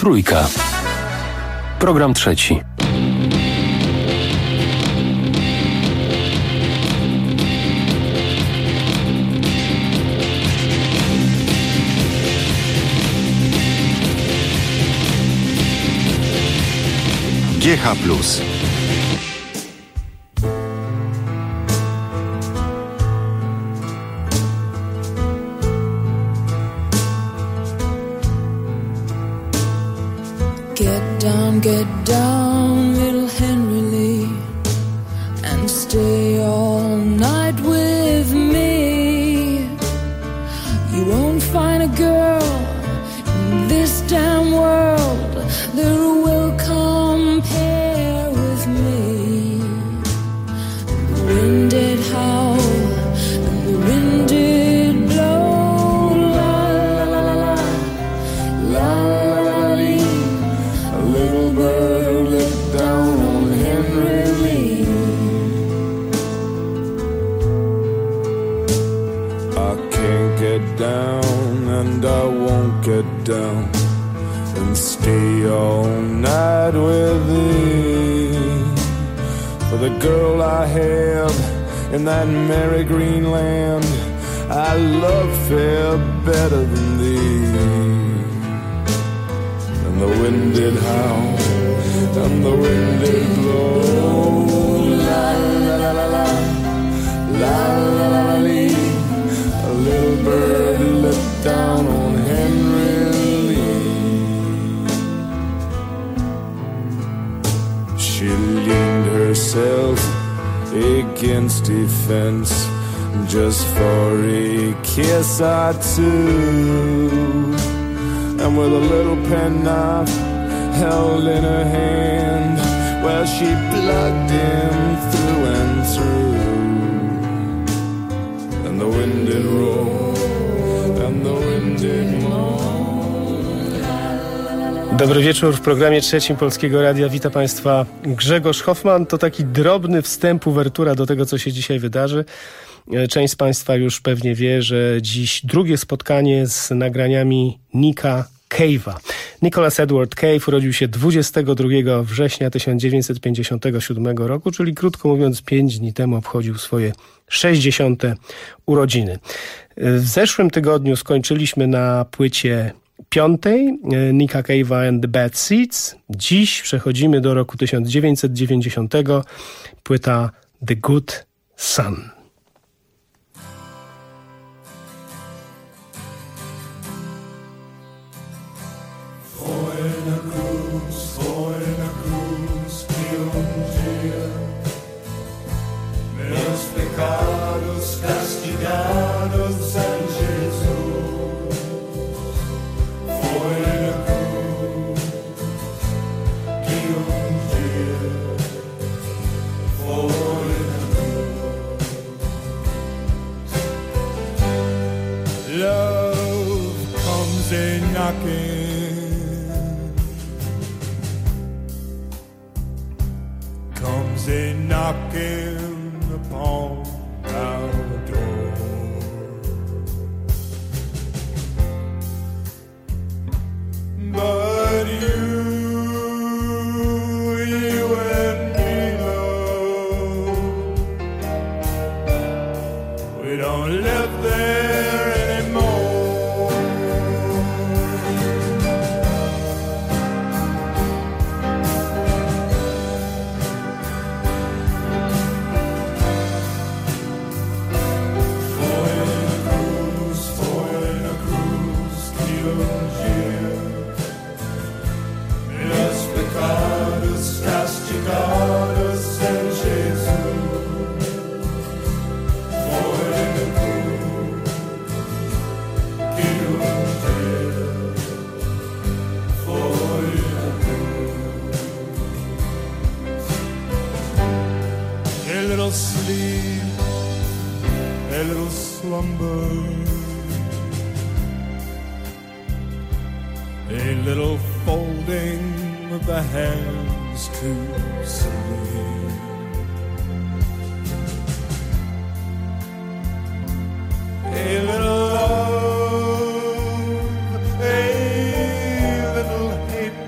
Trójka. Program trzeci. GH+. Get down, little Henry Lee, and stay all night with me. You won't find a girl in this damn world that will compare with me. The wind did howl and the wind did blow, la la la la la, la la la. A little bird looked down on Henry Lee. I can't get down and I won't get down and stay all night with thee. For the girl I have in that merry green land, I love fair better than thee. And the wind did howl, and the wind did blow, la la la la la, la la la la lee. A little bird looked down on Henry Lee. She leaned herself against a fence just for a kiss or two. And with a little penknife held in her hand, well, she plugged him through and through. And the wind did roll, and the wind did moan. Dobry wieczór w programie trzecim Polskiego Radia. Witam Państwa Grzegorz Hoffman. To taki drobny wstęp, uwertura do tego, co się dzisiaj wydarzy. Część z Państwa już pewnie wie, że dziś drugie spotkanie z nagraniami Nicka Cave'a. Nicholas Edward Cave urodził się 22 września 1957 roku, czyli krótko mówiąc 5 dni temu obchodził swoje 60. urodziny. W zeszłym tygodniu skończyliśmy na płycie 5. Nicka Cave'a and the Bad Seeds. Dziś przechodzimy do roku 1990. Płyta The Good Son. Castigados en Jesús, foi na cruz que dia foi na cruz. Love comes a knocking, comes a knocking upon our door. But you and me, love, we don't live there anymore. Sleep, a little slumber, a little folding of the hands to sleep. A little love, a little hate,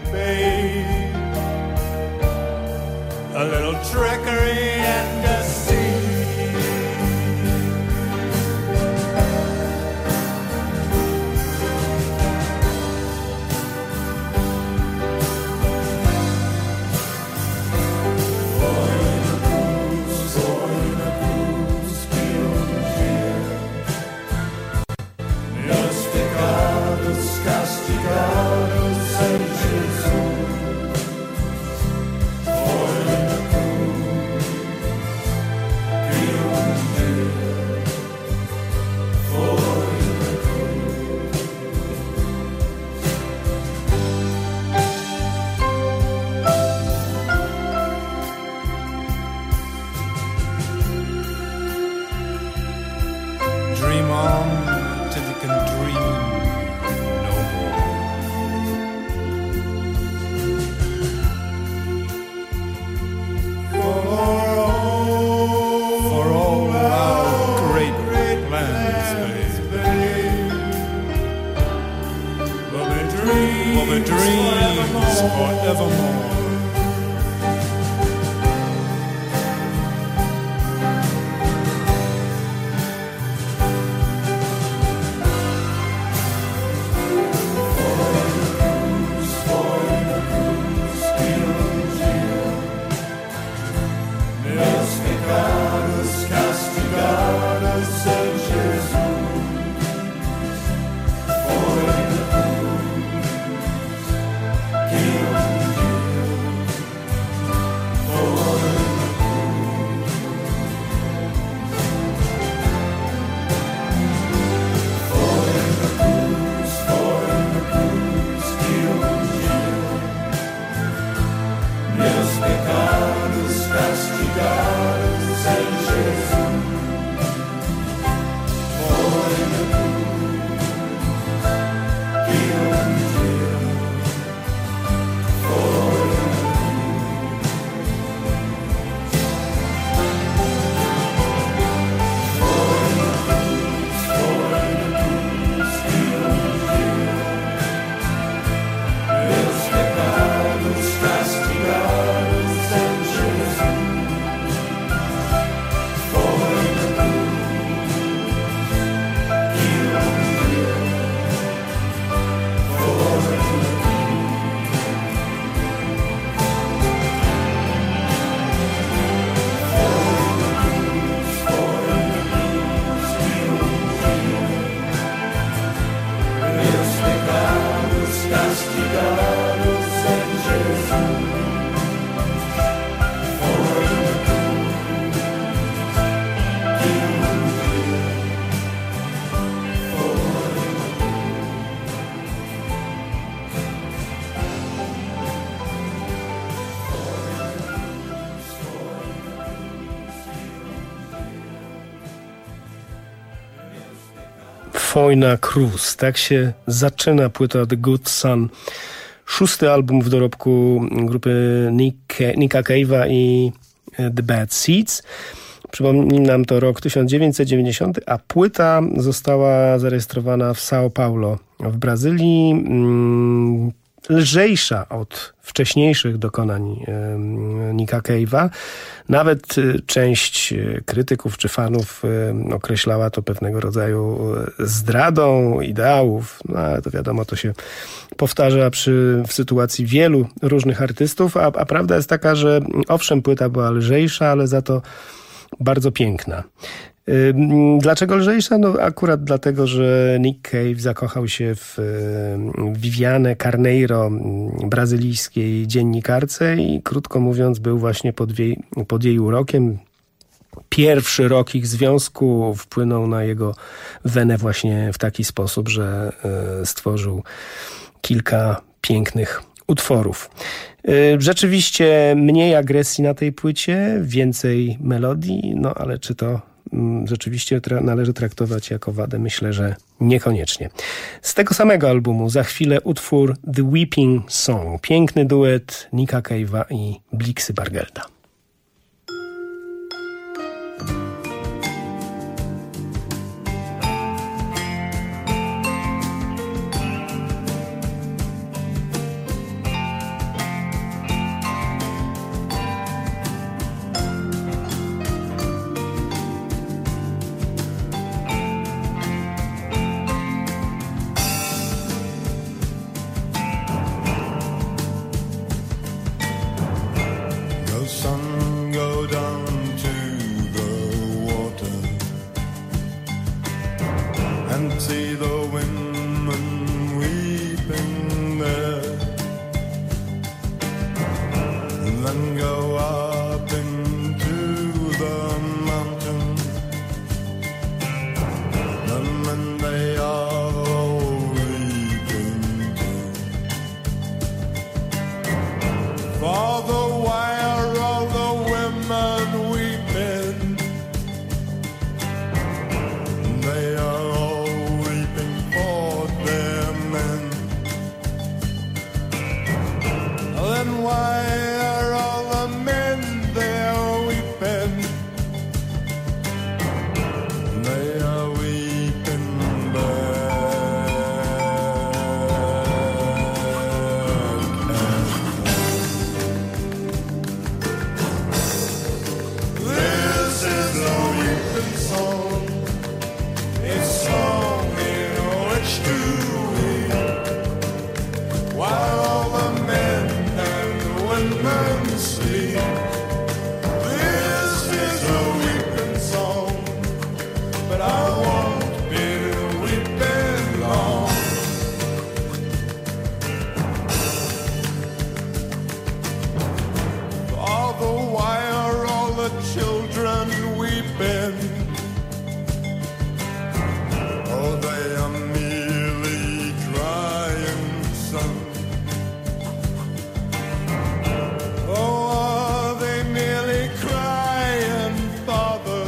Foina Cruz. Tak się zaczyna płyta The Good Son. 6. album w dorobku grupy Nicka Cave'a i The Bad Seeds. Przypominam, to rok 1990, a płyta została zarejestrowana w São Paulo w Brazylii. Lżejsza od wcześniejszych dokonań Nicka Cave'a. Nawet część krytyków czy fanów określała to pewnego rodzaju zdradą ideałów. No ale to wiadomo, to się powtarza w sytuacji wielu różnych artystów, a prawda jest taka, że owszem, płyta była lżejsza, ale za to bardzo piękna. Dlaczego lżejsza? No akurat dlatego, że Nick Cave zakochał się w Viviane Carneiro, brazylijskiej dziennikarce i krótko mówiąc był właśnie pod jej urokiem. Pierwszy rok ich związku wpłynął na jego wenę właśnie w taki sposób, że stworzył kilka pięknych utworów. Rzeczywiście mniej agresji na tej płycie, więcej melodii, no ale czy to rzeczywiście należy traktować jako wadę? Myślę, że niekoniecznie. Z tego samego albumu za chwilę utwór The Weeping Song. Piękny duet Nicka Cave'a i Blixy Bargelda. See the women weep weeping there, and then go up into the mountain, and then they are all weeping too. For the why are all the women weeping? They are all weeping for their men. Then why are all the men there weeping? They are weeping This is a weeping song, a song in which to weep, while all the men and the women sleep. This is a weeping song, but I won't be weeping long. All the why are all the children weeping? Oh, they are merely crying, son. Oh, are they merely crying, father?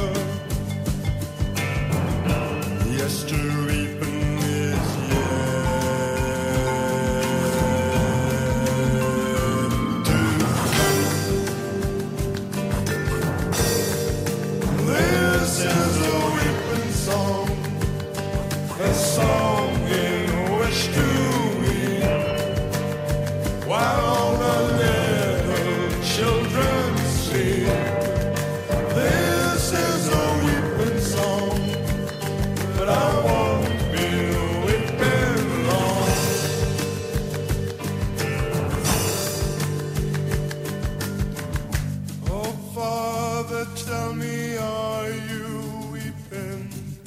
Yes, to weeping is yet to This is a weeping song, a song in which to weep, while all the little children sleep. This is a weeping song, but I won't be weeping long. Oh, Father, tell me, are you weeping?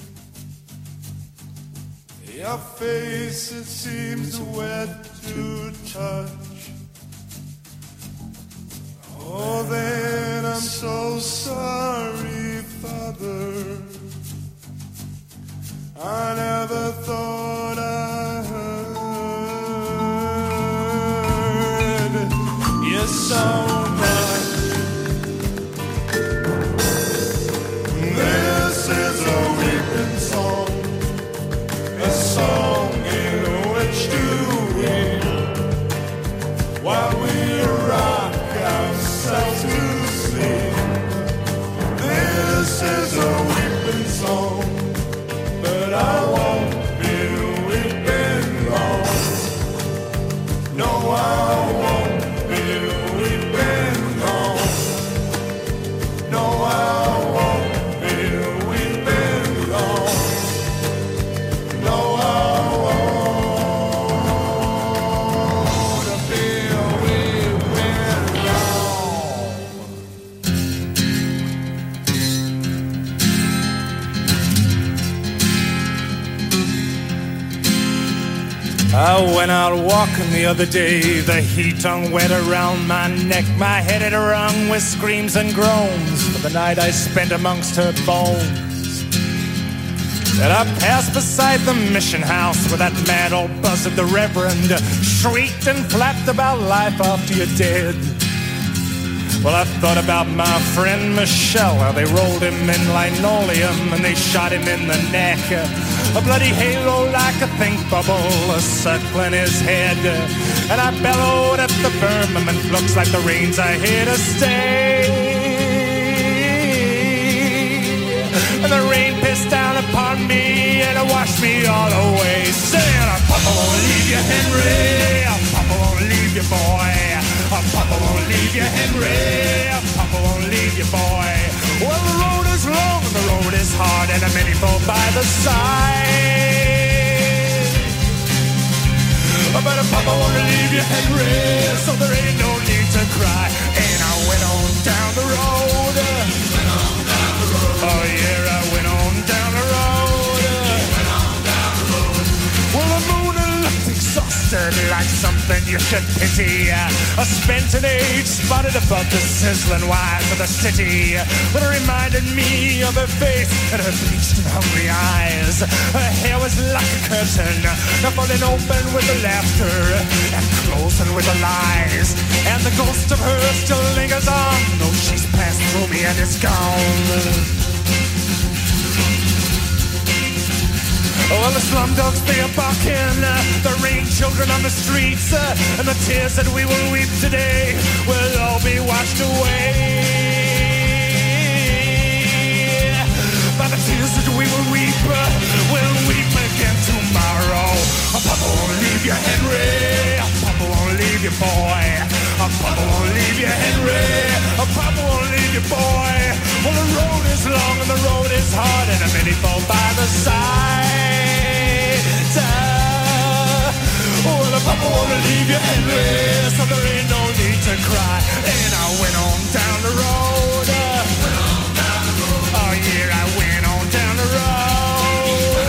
Your face, it seems wet to touch. Oh, then I'm so sorry, Father. I never thought I heard you so much. This is a weeping song, a song in which to weep, while we rock ourselves to sleep. This is a weeping song, but I won't be weeping long. No, I won't be weeping long. No, I won't be weeping long. No, I won't be weeping long. I went out walking the other day, the heat hung wet around my neck, my head had rung with screams and groans for the night I spent amongst her bones. Then I passed beside the mission house where that mad old buzzard, the Reverend, shrieked and flapped about life after you're dead. Well, I thought about my friend Michelle, how they rolled him in linoleum and they shot him in the neck. A bloody halo like a think bubble circling his head. And I bellowed at the firmament, looks like the rains are here to stay. And the rain pissed down upon me and it washed me all away. Saying, Papa won't leave you, Henry. Papa won't leave you, boy. Papa won't leave you, Henry. Papa won't leave you, boy. Well, the road is long and the road is hard and many fall by the side. But Papa won't leave you, Henry, so there ain't no need to cry. And I went on down the road. Oh yeah, I went on down the road. Well, the moon looked exhausted. bastard like something you should pity. I spent an age spotted above the sizzling wires of the city, but it reminded me of her face and her bleached and hungry eyes. Her hair was like a curtain, falling open with the laughter and closing with the lies. And the ghost of her still lingers on, though she's passed through me and is gone. Well, the slum dogs, they are barking, the rain children on the streets, and the tears that we will weep today will all be washed away. By the tears that we will weep again tomorrow. Papa won't leave you, Henry. Papa won't leave you, boy. Papa won't leave you, Henry. Papa won't leave you, boy. Well, the road is long and the road is hard, and many fall by the side. Well, Papa won't leave you, Henry, so there ain't no need to cry. And I went on down the road. Oh yeah, I went on down the road.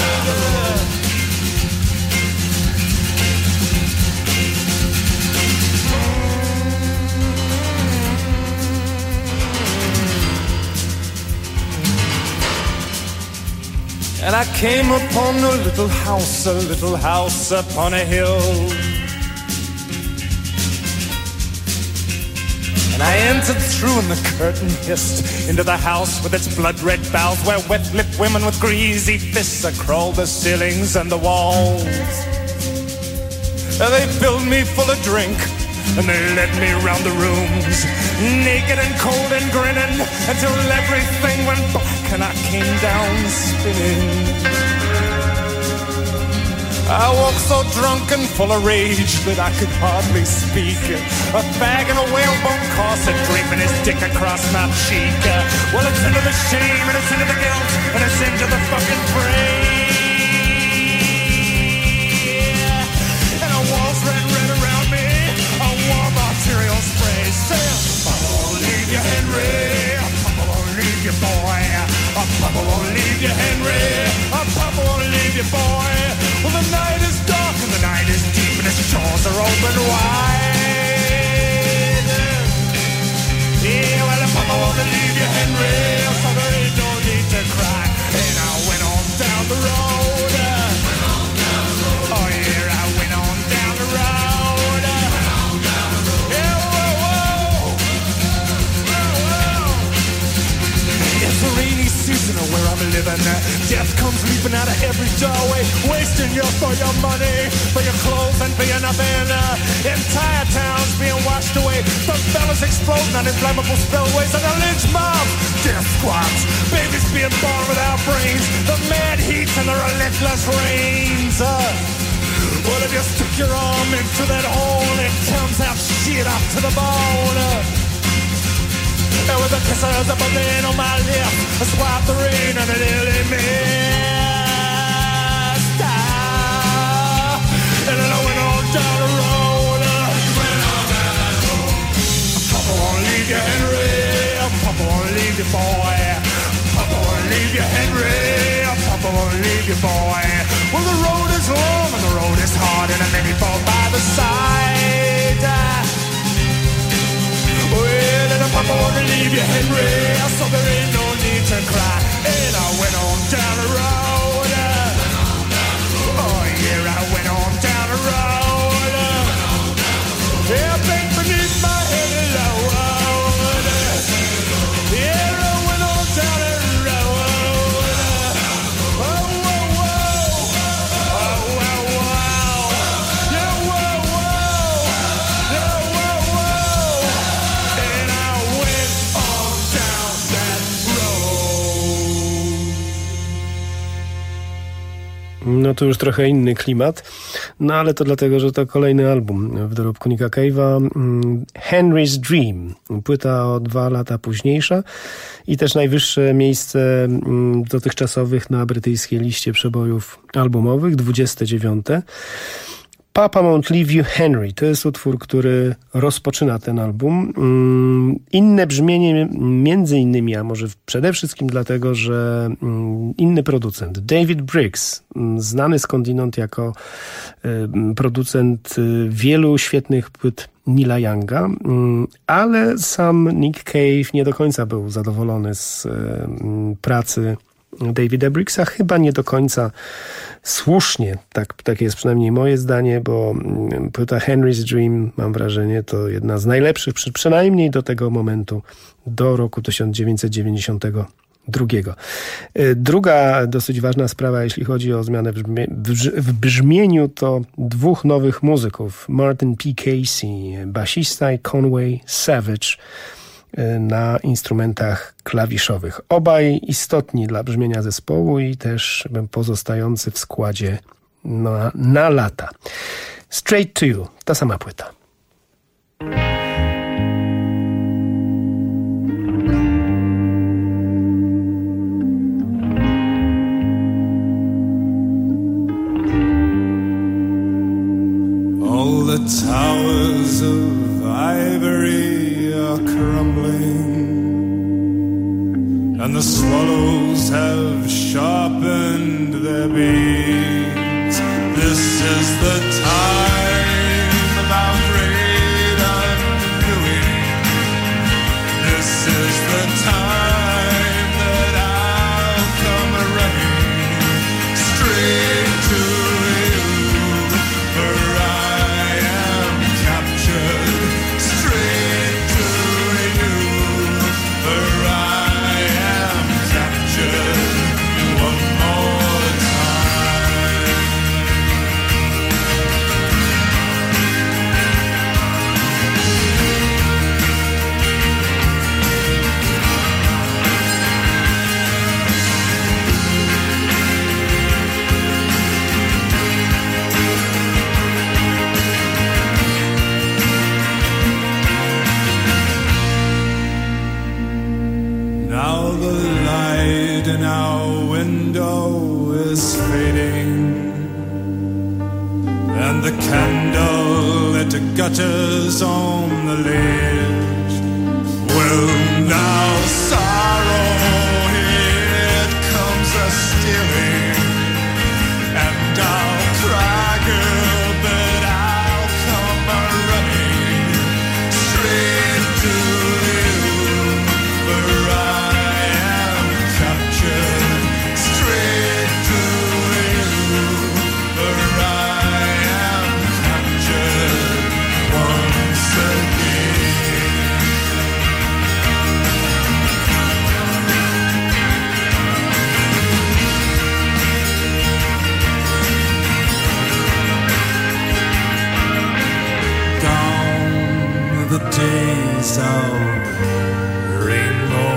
And I came upon a little house upon a hill. And I entered through and the curtain hissed into the house with its blood-red bowels, where wet-lipped women with greasy fists crawled the ceilings and the walls. They filled me full of drink and they led me round the rooms, naked and cold and grinning, until everything went black and I came down spinning. I walked so drunk and full of rage that I could hardly speak. A fag and a whalebone corset draping his dick across my cheek. Well, it's into the shame and it's into the guilt and it's into the fucking brain. And the walls ran red around me, a warm arterial spray. Say, Papa won't leave you, Henry. Papa won't leave you, boy. Papa won't leave you, Henry. Papa won't leave you, boy. Well, the night is dark and the night is deep and its jaws are open wide. Yeah, well, Papa won't leave you, Henry, so there ain't no need to cry. And I went on down the road. Oh, yeah, I went on down the road. Yeah, whoa, whoa. Whoa, whoa. It's a rainy season where I'm living. Death comes leaping out of every doorway, wasting for your money, for your clothes and for your nothing. Entire towns being washed away, the fellas exploding on inflammable spillways, and the lynch mob, death squads, babies being born without brains, the mad heat and the relentless rains. Well, if you stick your arm into that hole, it comes out shit off to the bone. And with the kisses of a man on my lips, I swipe the rain and it nearly missed. And then I went on down the road. Papa won't leave you, Henry. Papa won't leave you, boy. Papa won't leave you, Henry. Papa won't leave you, boy. Well, the road is long and the road is hard, and many fall by the side. Well, and Papa won't leave you, Henry, so there ain't no need to cry. And I went on down the road. Oh yeah, I went on down the road. Everything beneath my head is lowered. Yeah, I went on down the road. Oh, whoa, whoa. Oh, wow, wow. Yeah, whoa, whoa. Yeah, whoa, whoa. And I went on down that road. No to już trochę inny klimat, no ale to dlatego, że to kolejny album w dorobku Nicka Cave'a, Henry's Dream, płyta o 2 lata późniejsza i też najwyższe miejsce dotychczasowych na brytyjskiej liście przebojów albumowych, 29. Papa Won't Leave You Henry. To jest utwór, który rozpoczyna ten album. Inne brzmienie między innymi, a może przede wszystkim dlatego, że inny producent, David Briggs, znany skądinąd jako producent wielu świetnych płyt Neila Younga, ale sam Nick Cave nie do końca był zadowolony z pracy Davida Briggsa, chyba nie do końca słusznie, takie jest przynajmniej moje zdanie, bo płyta Henry's Dream, mam wrażenie, to jedna z najlepszych, przynajmniej do tego momentu, do roku 1992. Druga dosyć ważna sprawa, jeśli chodzi o zmianę w brzmieniu, to dwóch nowych muzyków, Martin P. Casey, basista, i Conway Savage na instrumentach klawiszowych. Obaj istotni dla brzmienia zespołu i też pozostający w składzie na lata. Straight to You, ta sama płyta. All the towers of ivory are crumbling, and the swallows have sharpened their beaks. This is the time of our great undoing. This is the time that I'll come running straight to you, for I am captured. Straight to you, for I am captured one more time. Now the light in our window is fading, and the candle that gutters on the ledge. Well, now sorrow, it comes a-stealing, and I'll cry, girl, but I'll come a-running straight to you, for I am captured. Straight to you, for I am captured once again. Gone the days of rainbow,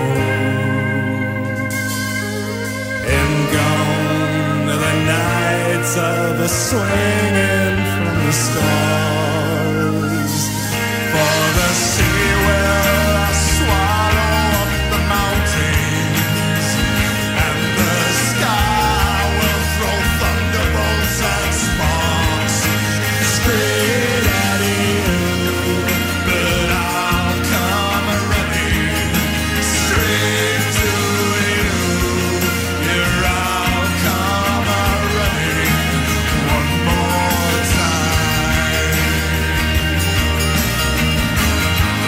and gone the nights of a swinging from the stars. For the sea will swallow up the mountains, and the sky will throw thunderbolts and sparks straight at you, but I'll come running straight to you. Here I'll come running one more time.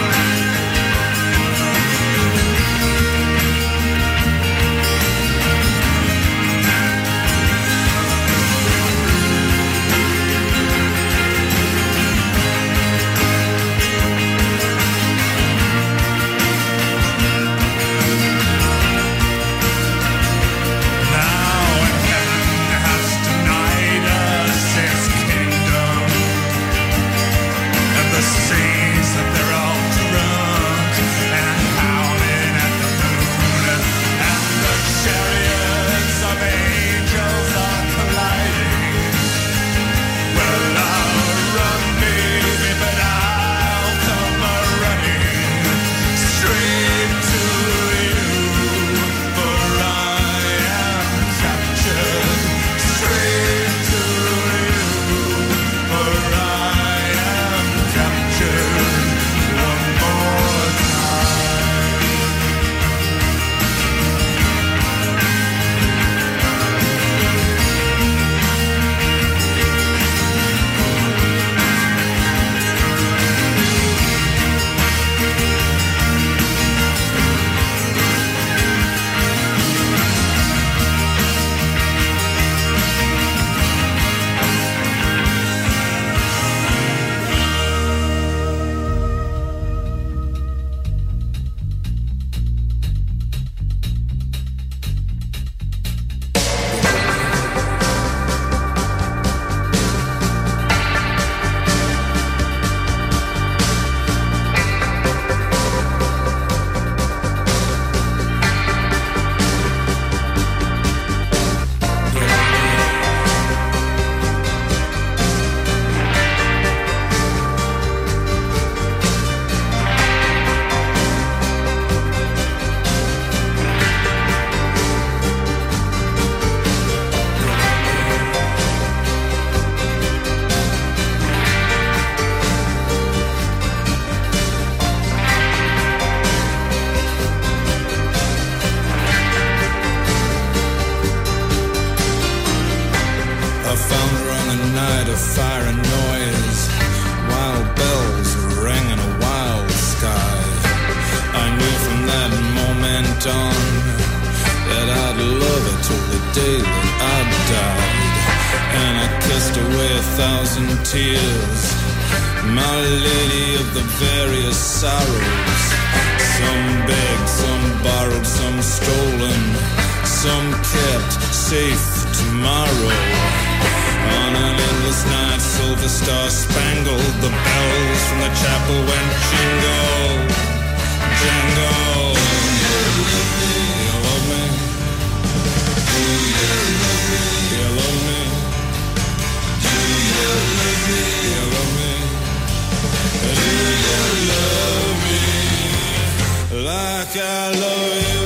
found her on a night of fire and noise. Wild bells rang in a wild sky. I knew from that moment on that I'd love her till the day that I died. And I kissed away 1,000 tears, my lady of the various sorrows. Some begged, some borrowed, some stolen, some kept safe tomorrow. On an endless night, silver star spangled, the bells from the chapel went jingle, jingle. You love me? Do you love me? You love me? Do you love me? You love me? Do you love me like I love you?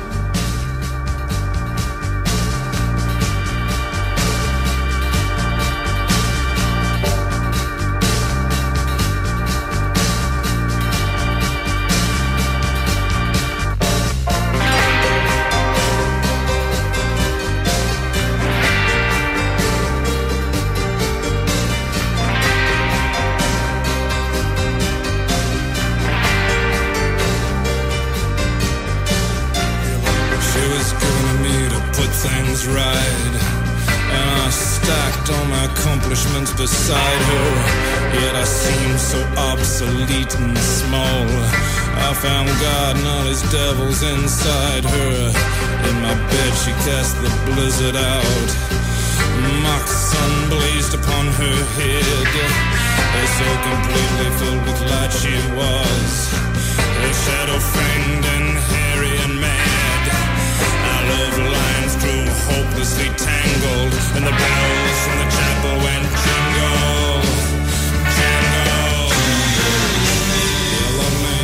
Things right, and I stacked all my accomplishments beside her. Yet I seemed so obsolete and small. I found God and all his devils inside her. In my bed she cast the blizzard out. Mock sun blazed upon her head. So completely filled with light she was, a shadow framed and hairy and mad. Our love lines grew hopelessly tangled, and the bells from the chapel went jingle, jingle. You love me?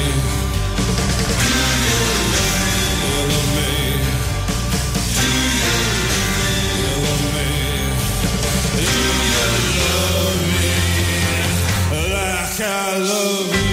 You love me? You love me? You love me like I love you?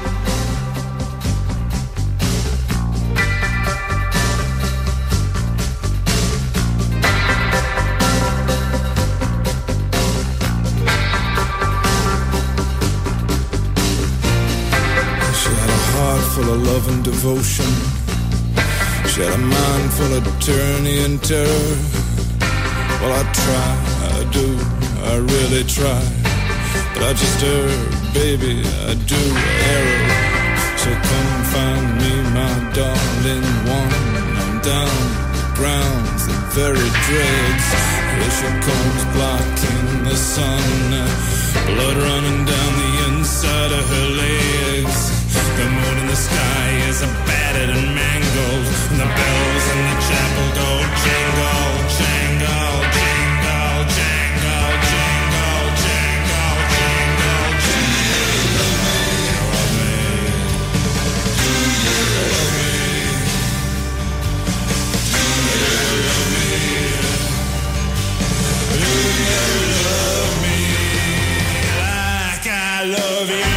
Full of love and devotion. She had a mind full of tyranny and terror. Well, I try, I do, I really try, but I just err, baby, I do err. So come find me, my darling one. I'm down the grounds, the very dregs. Here she comes, blocking the sun, blood running down the inside of her legs. The moon in the sky is battered and mangled, and the bells in the chapel go jingle, jingle, jingle, jingle, jingle, jingle, jingle, jingle. You love me, you love me, you love me, you love me, you love me like I love you.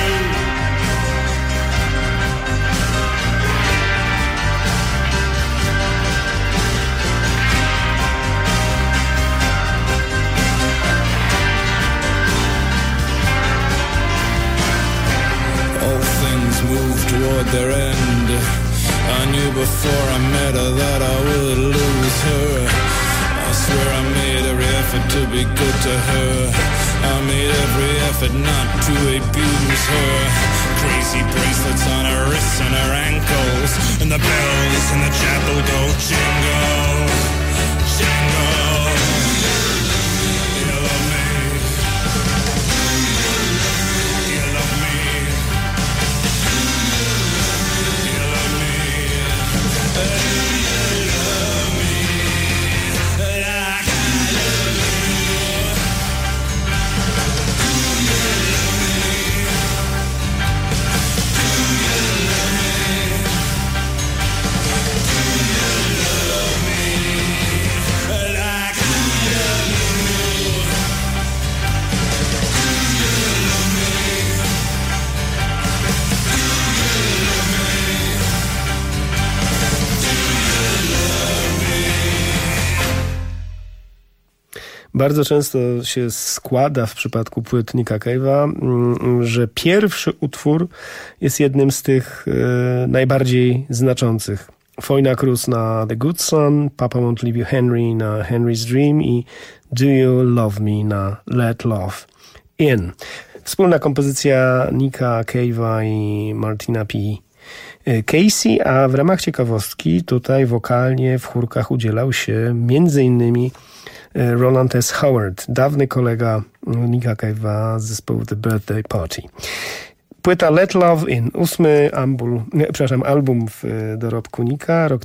Moved toward their end. I knew before I met her that I would lose her. I swear I made every effort to be good to her. I made every effort not to abuse her. Crazy bracelets on her wrists and her ankles, and the bells in the chapel go jingle, jingle. You love me? You love me? Bardzo często się składa w przypadku płyt Nicka Cave'a, że pierwszy utwór jest jednym z tych najbardziej znaczących. Foyna Cruz na The Good Son, Papa Won't Leave You Henry na Henry's Dream i Do You Love Me na Let Love In. Wspólna kompozycja Nicka Cave'a i Martina P. Casey, a w ramach ciekawostki tutaj wokalnie w chórkach udzielał się m.in. Roland S. Howard, dawny kolega Nicka Cave'a z zespołu The Birthday Party. Płyta Let Love In, 8. album w dorobku Nicka, rok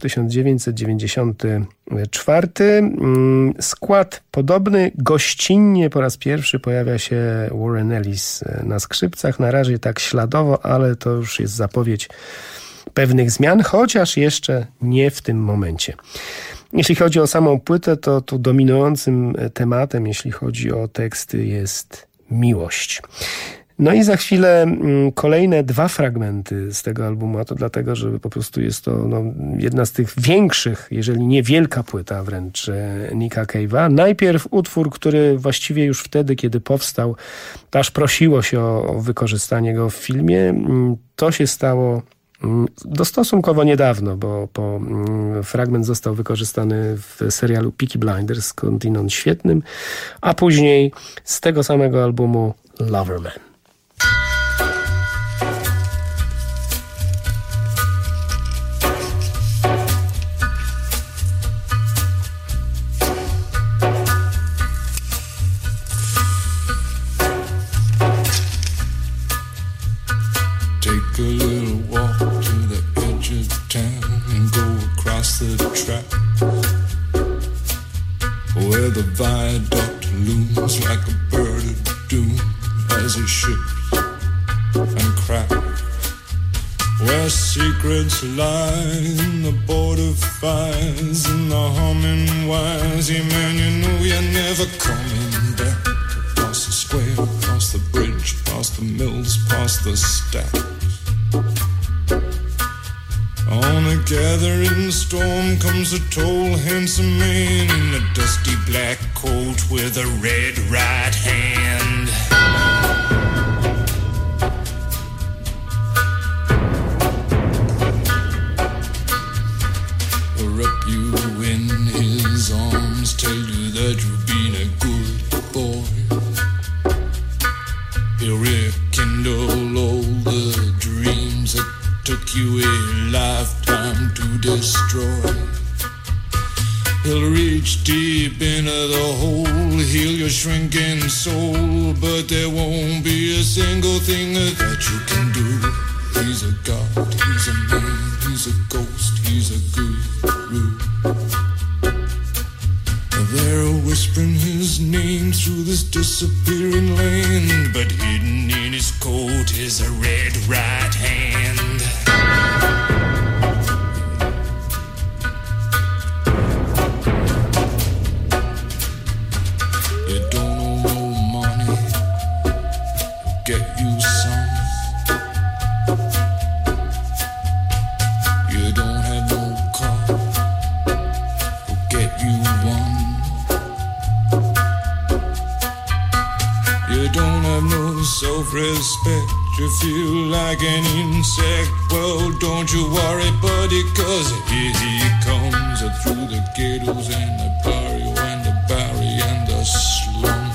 1994. Skład podobny, gościnnie po raz pierwszy pojawia się Warren Ellis na skrzypcach. Na razie tak śladowo, ale to już jest zapowiedź pewnych zmian, chociaż jeszcze nie w tym momencie. Jeśli chodzi o samą płytę, to tu dominującym tematem, jeśli chodzi o teksty, jest miłość. No i za chwilę kolejne 2 fragmenty z tego albumu, a to dlatego, że po prostu jest to jedna z tych większych, jeżeli nie wielka płyta wręcz Nicka Cave'a. Najpierw utwór, który właściwie już wtedy, kiedy powstał, aż prosiło się o wykorzystanie go w filmie. To się stało stosunkowo niedawno, bo fragment został wykorzystany w serialu Peaky Blinders, skądinąd świetnym, a później z tego samego albumu Loverman. Take a little walk to the edge of town and go across the track where the viaduct looms like a bird of doom as it ships and cracks, where secrets lie in the border fires and the humming wires. Yeah, man, you know you're never coming back. Across the square, across the bridge, past the mills, past the stacks. On a gathering storm comes a tall, handsome man in a dusty black coat with a red right hand. Wrap you in his arms, tell you that you've been a good boy. He'll rekindle all the dreams that took you a lifetime to destroy. He'll reach deep into the hole, heal your shrinking soul, but there won't be a single thing that you can do. He's a god, he's a man, he's a ghost, he's a guru. They're whispering his name through this disappearing land, but hidden in his coat is a red right hand. You don't owe no money, get you some. You don't have no car, get you one. You don't have no self-respect, you feel like an insect. Well, don't you worry, buddy, 'cause here he comes through the ghettos and the barrio and the barry and the slum.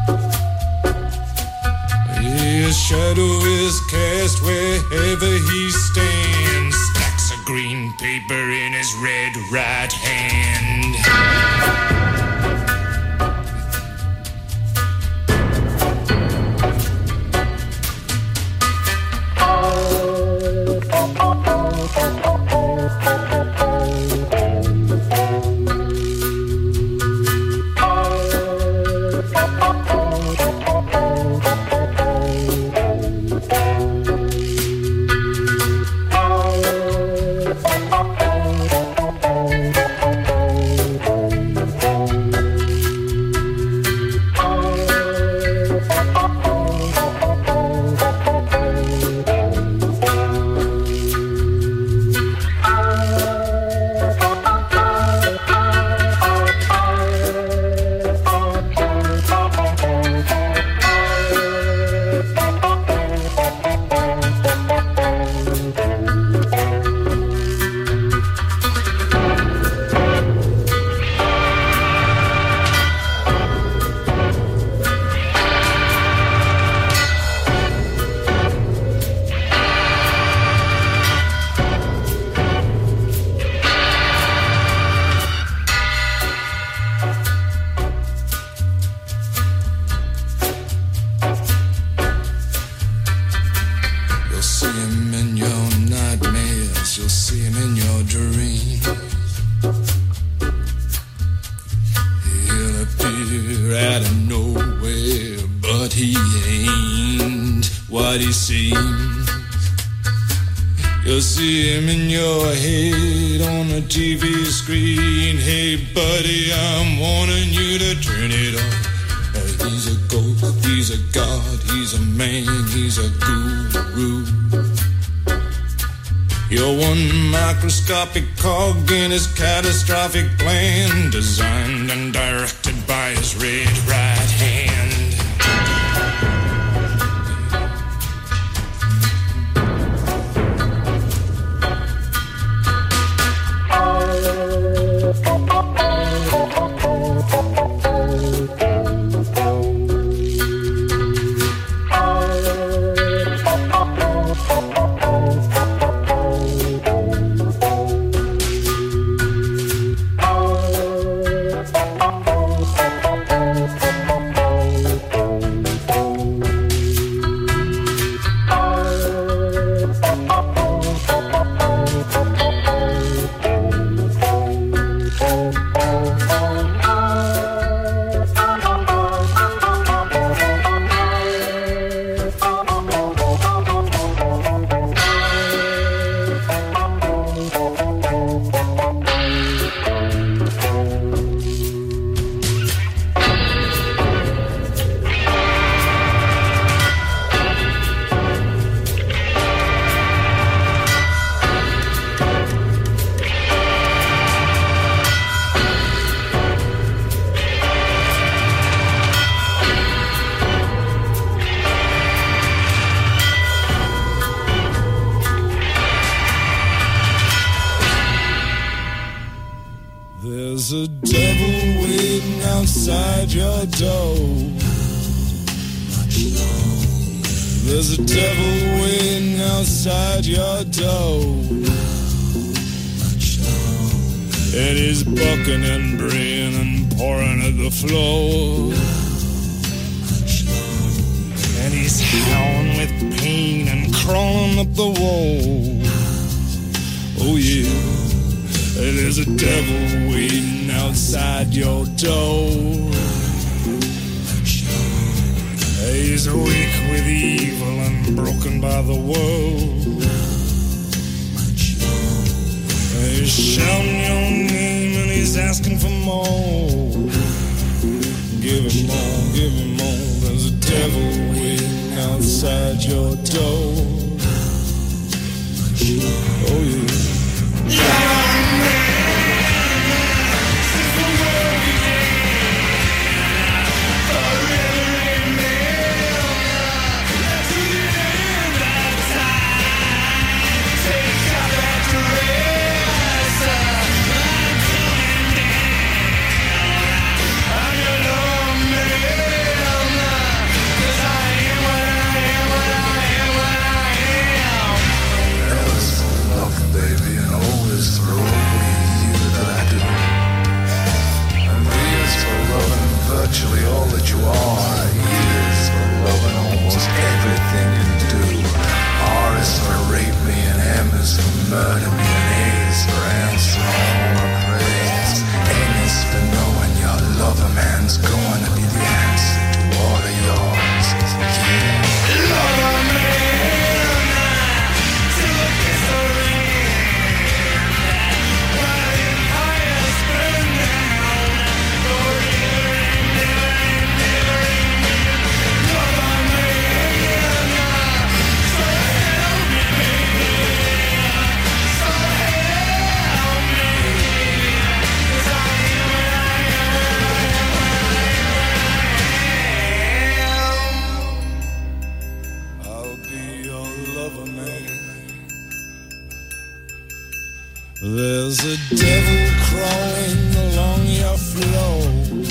His shadow is cast wherever he stands, stacks of green paper in his red right hand. he ain't what he seems. You'll see him in your head on the TV screen. Hey buddy, I'm warning you to turn it on. He's a ghost, he's a god, he's a man, he's a guru. You're one microscopic cog in his catastrophic plan, designed and directed by his red right hand. There's a devil waiting outside your door. There's a devil waiting outside your door. And he's bucking and braying and pouring at the floor. And he's howling with pain and crawling up the wall. Oh yeah. There's a devil waiting outside your door. He's weak with evil and broken by the world. He's shouting your name and he's asking for more. Give him more, give him more. There's a devil waiting outside your door. Oh yeah. Virtually all that you are. E is for loving almost everything you do. R is for rape me and M is for murder me and A is for answering all my prayers. N is for knowing your lover man's going to be the answer to all of yours. Yeah. Lover man, to the kiss of rain. While the empires burn down, there's a devil crawling along your floor.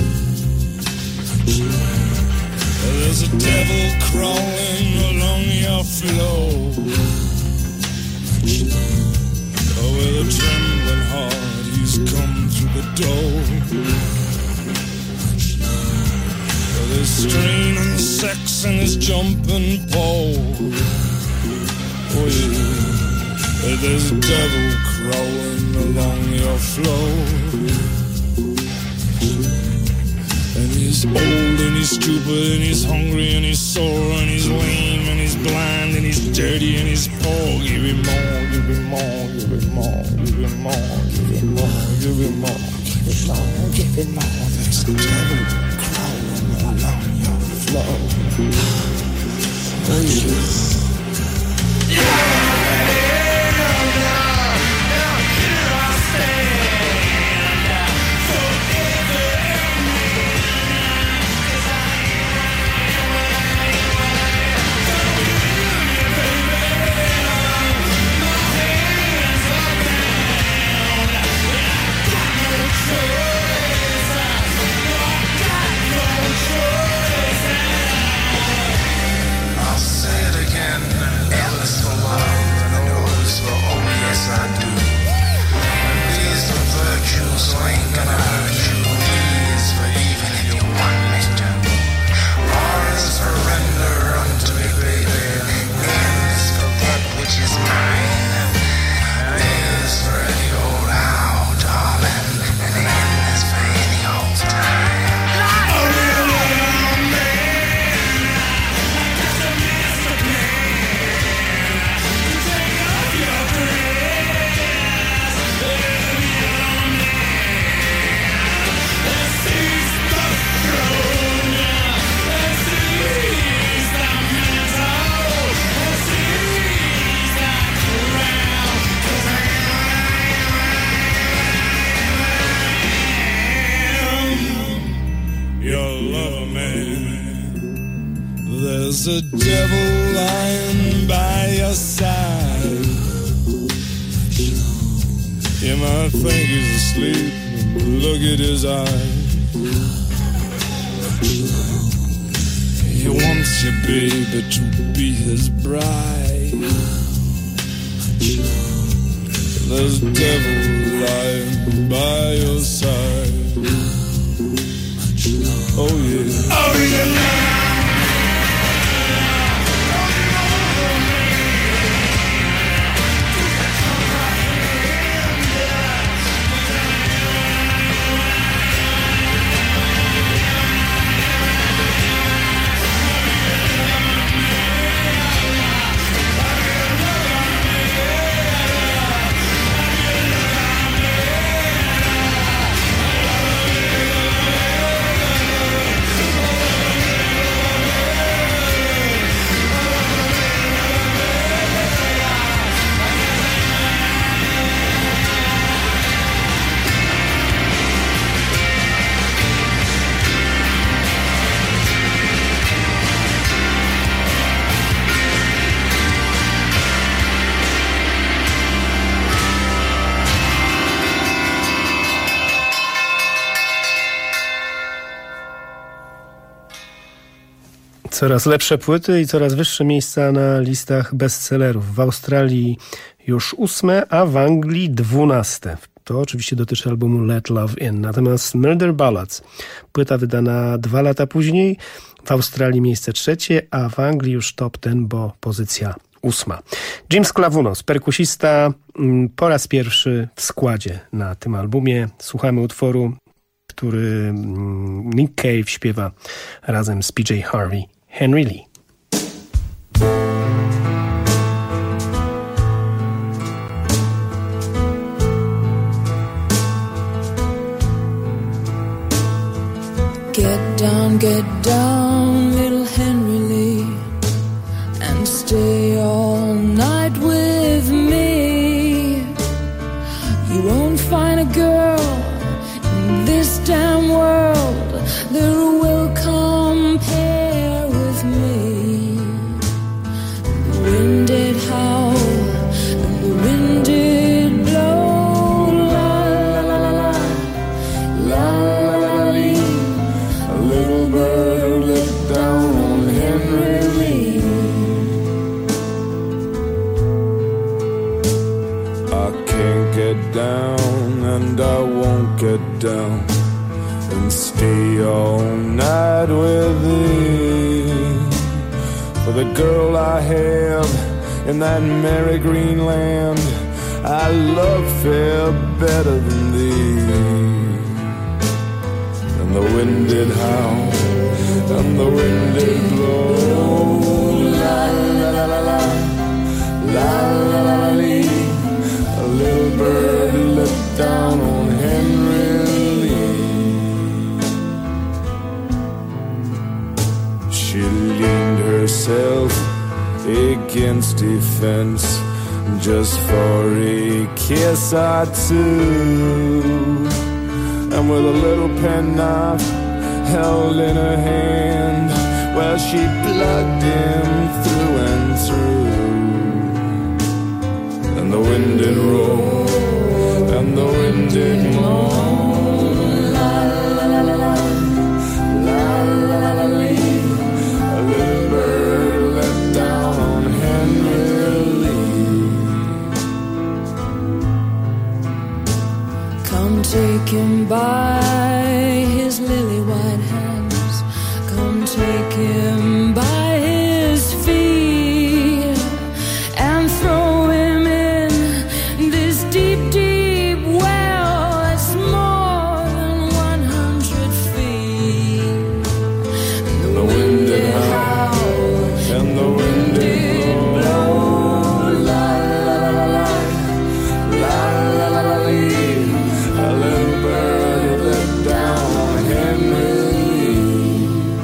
There's a devil crawling along your floor. Oh, with a trembling heart he's come through the door. There's strain and sex and his jumping pole. Oh yeah. There's a devil crawling along your floor. And he's He's old and he's stupid and he's hungry and he's sore and he's lame and he's blind and he's dirty and he's poor. Give him more, give him more, give him more, give him more, give him more, give him more, give him more, give him more. There's the devil crawling along your floor. Oh, There's a devil lying by your side. You might think he's asleep, look at his eyes. He wants you, baby, to be his bride. There's a devil lying by your side. Oh yeah. Oh yeah. Coraz lepsze płyty i coraz wyższe miejsca na listach bestsellerów. W Australii już 8, a w Anglii 12. To oczywiście dotyczy albumu Let Love In. Natomiast Murder Ballads, płyta wydana 2 lata później, w Australii miejsce 3, a w Anglii już top 10, bo pozycja 8. Jim Sclavunos, perkusista, po raz pierwszy w składzie na tym albumie. Słuchamy utworu, który Nick Cave śpiewa razem z PJ Harvey, Henry Lee. Get down, little Henry Lee, and stay all night with me. You won't find a girl in this damn world that will compare with me. The wind did howl, and the wind did blow, la la la la la, la la la lee. A little bird looked down on Henry Lee. I can't get down and I won't get down and stay all night with thee. For the girl I have in that merry green land, I love fair better than thee. And and the wind did howl, and the wind did blow. La la la la la, la la la la lee. A little bird let down on Henry Lee. She leaned herself against a fence just for a kiss or two, and with a little penknife held in her hand, well, she plugged him through and through. And the wind did roll, and the wind did moan. La la la la la, la la la la lee. A little bird let down on Henry Lee. Come take him by his lily white hands. Come take him by his feet and throw him in this deep, deep well that's more than 100 feet. And the wind did howl, and the wind did blow. La la la la la, la la la la lee. A little bird let down on Henry Lee.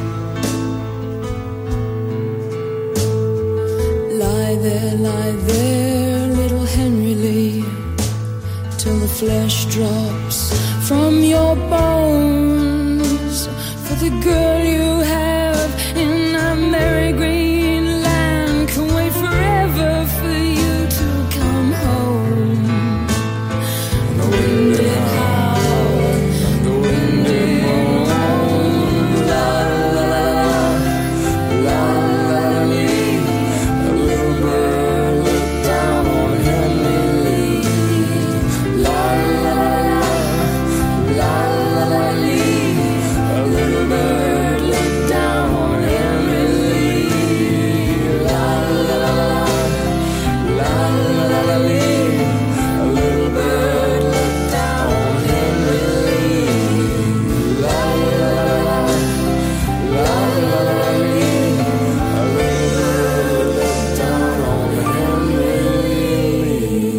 Lie there, little Henry Lee, till the flesh drops from your bones. For the girl you have in that merry green land can wait forever for you to come home. And the wind did howl, and the wind did moan. La la la la, la la la lee. A little bird let down on Henry Lee. La la la la, la la la lee. A little bird let down on Henry Lee. La la la la, la la la lee. A little bird let down on Henry Lee. La la la la, la la la lee. A little bird let down on Henry Lee.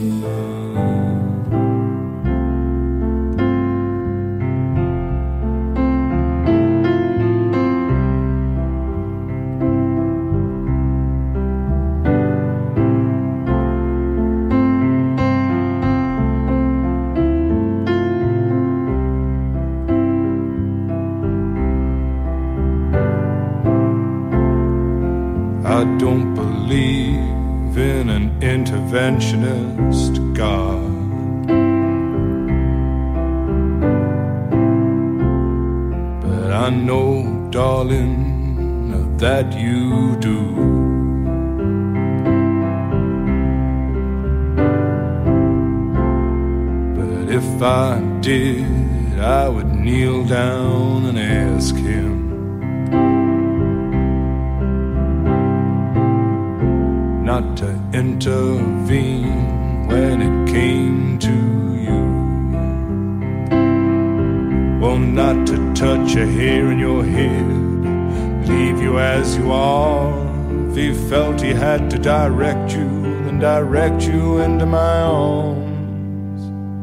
I don't believe in an interventionist God, but I know, darling, that you do. But if I did, I would kneel down and ask him not to intervene when it came to you. Well, not to touch a hair in your head, leave you as you are. If he felt he had to direct you, then direct you into my arms.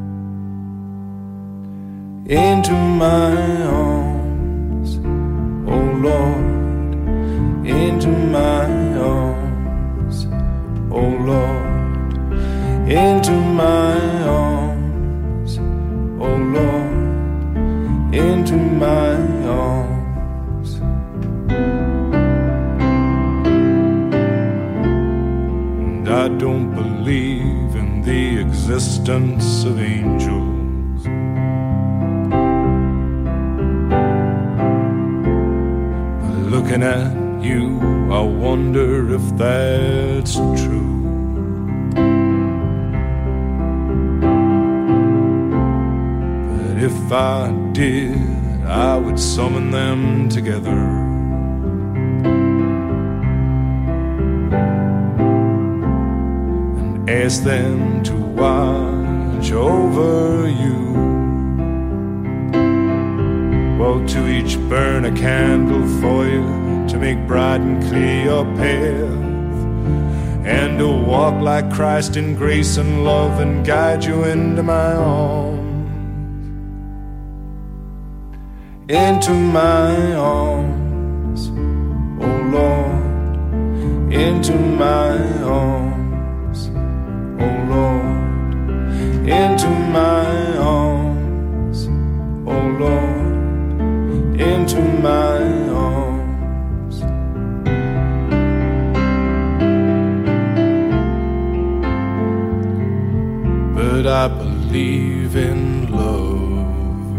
Into my arms, oh Lord, into my arms, oh Lord, into my arms, oh Lord, into my arms. And I don't believe in the existence of angels, but looking at you, I wonder if that's true. But if I did, I would summon them together and ask them to watch over you. Woe to each burn a candle for you to make bright and clear your path, and to walk like Christ in grace and love and guide you into my arms, into my arms, oh Lord, into my arms, oh Lord, into my arms, oh Lord, into my arms. But I believe in love,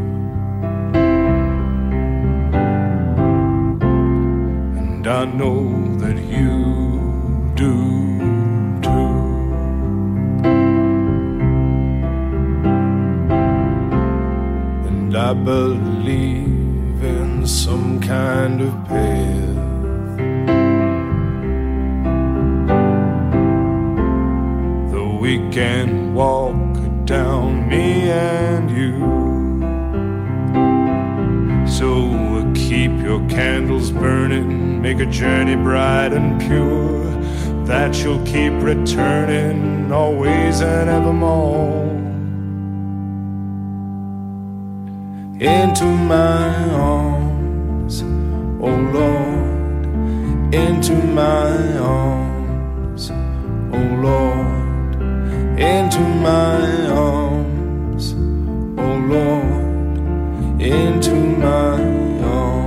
and I know that you do. I believe in some kind of path that we can walk down, me and you. So keep your candles burning, make a journey bright and pure, that you'll keep returning always and evermore. Into my arms, oh Lord, into my arms, oh Lord, into my arms, oh Lord, into my arms.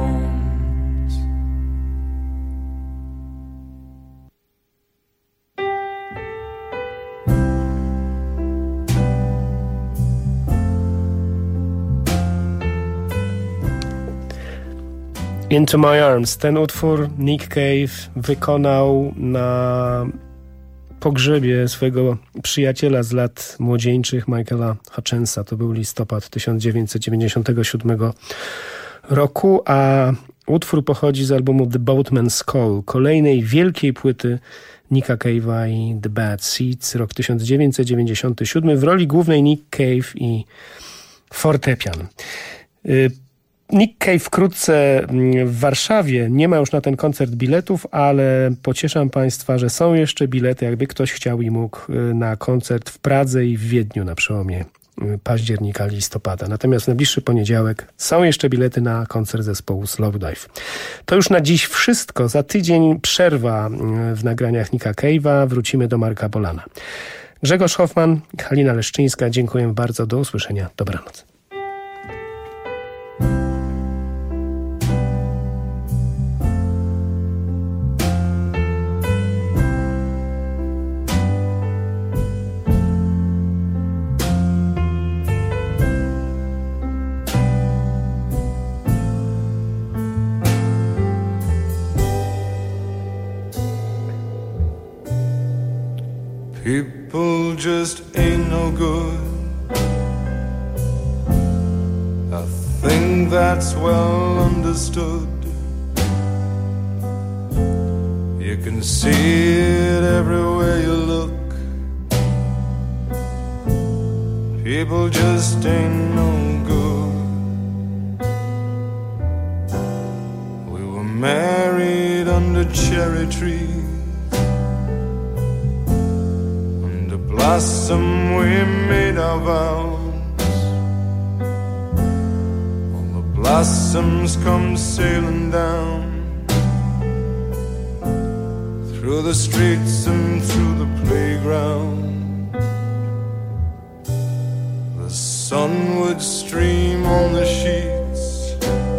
Into My Arms. Ten utwór Nick Cave wykonał na pogrzebie swojego przyjaciela z lat młodzieńczych, Michaela Hutchensa. To był listopad 1997 roku, a utwór pochodzi z albumu The Boatman's Call, kolejnej wielkiej płyty Nicka Cave'a i The Bad Seeds, rok 1997. W roli głównej Nick Cave i fortepian. Nick Cave wkrótce w Warszawie. Nie ma już na ten koncert biletów, ale pocieszam Państwa, że są jeszcze bilety, jakby ktoś chciał i mógł, na koncert w Pradze i w Wiedniu na przełomie października, listopada. Natomiast w najbliższy poniedziałek są jeszcze bilety na koncert zespołu Slowdive. To już na dziś wszystko. Za tydzień przerwa w nagraniach Nicka Cave'a. Wrócimy do Marka Bolana. Grzegorz Hoffman, Halina Leszczyńska. Dziękuję bardzo. Do usłyszenia. Dobranoc. People just ain't no good. I think that's well understood. You can see it everywhere you look. People just ain't no good. We were married under cherry trees. Blossom we made our vows. All the blossoms come sailing down through the streets and through the playground. The sun would stream on the sheets,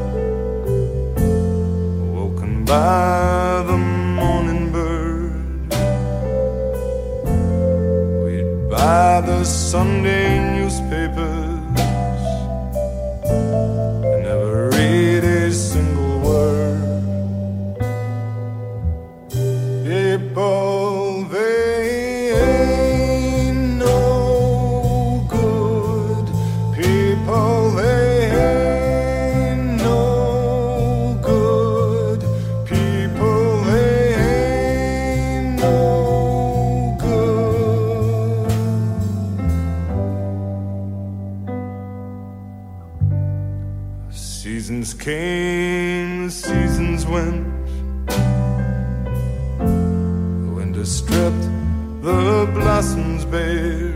woken by the morning bird. By the Sunday newspapers and never read a single word. People, they ain't no good. People, they ain't no good. People, they ain't no good. came the seasons went. The winter stripped the blossoms bare.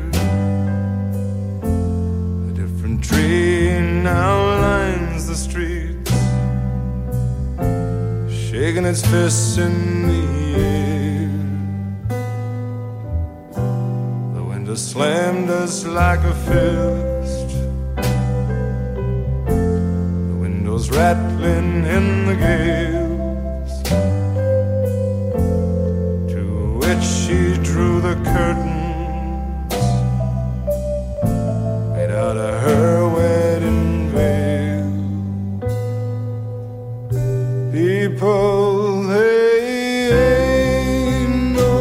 A different tree now lines the streets, shaking its fists in the air. The winter slammed us like a fist, the windows rattling in the gales, to which she drew the curtains made out of her wedding veil. People, they ain't no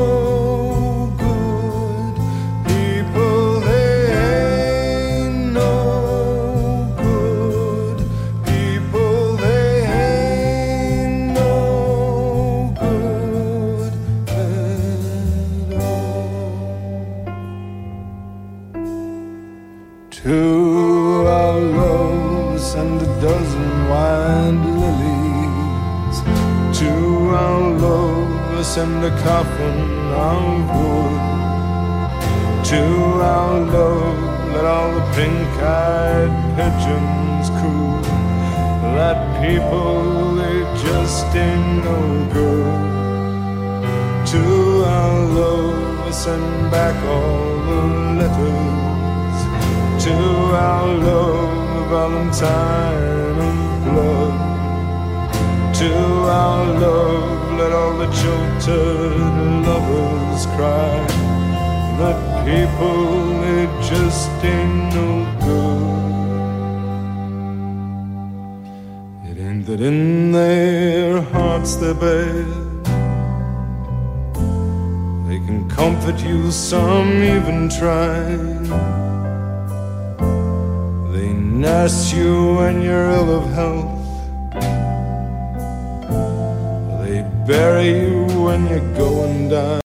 good. People, they ain't no good. People, they ain't no good at all. To our loves and a dozen wild lilies, to our love send a coffin of wood. To our love let all the pink-eyed pigeons coo. That people, they just ain't no good. To our love send back all the letters. To our love Valentine of blood. To our love let all the jilted lovers cry. That people, they just ain't no good. It ain't that in their hearts they're bad. They can comfort you, some even try. They nurse you when you're ill of health. They bury you when you go and die.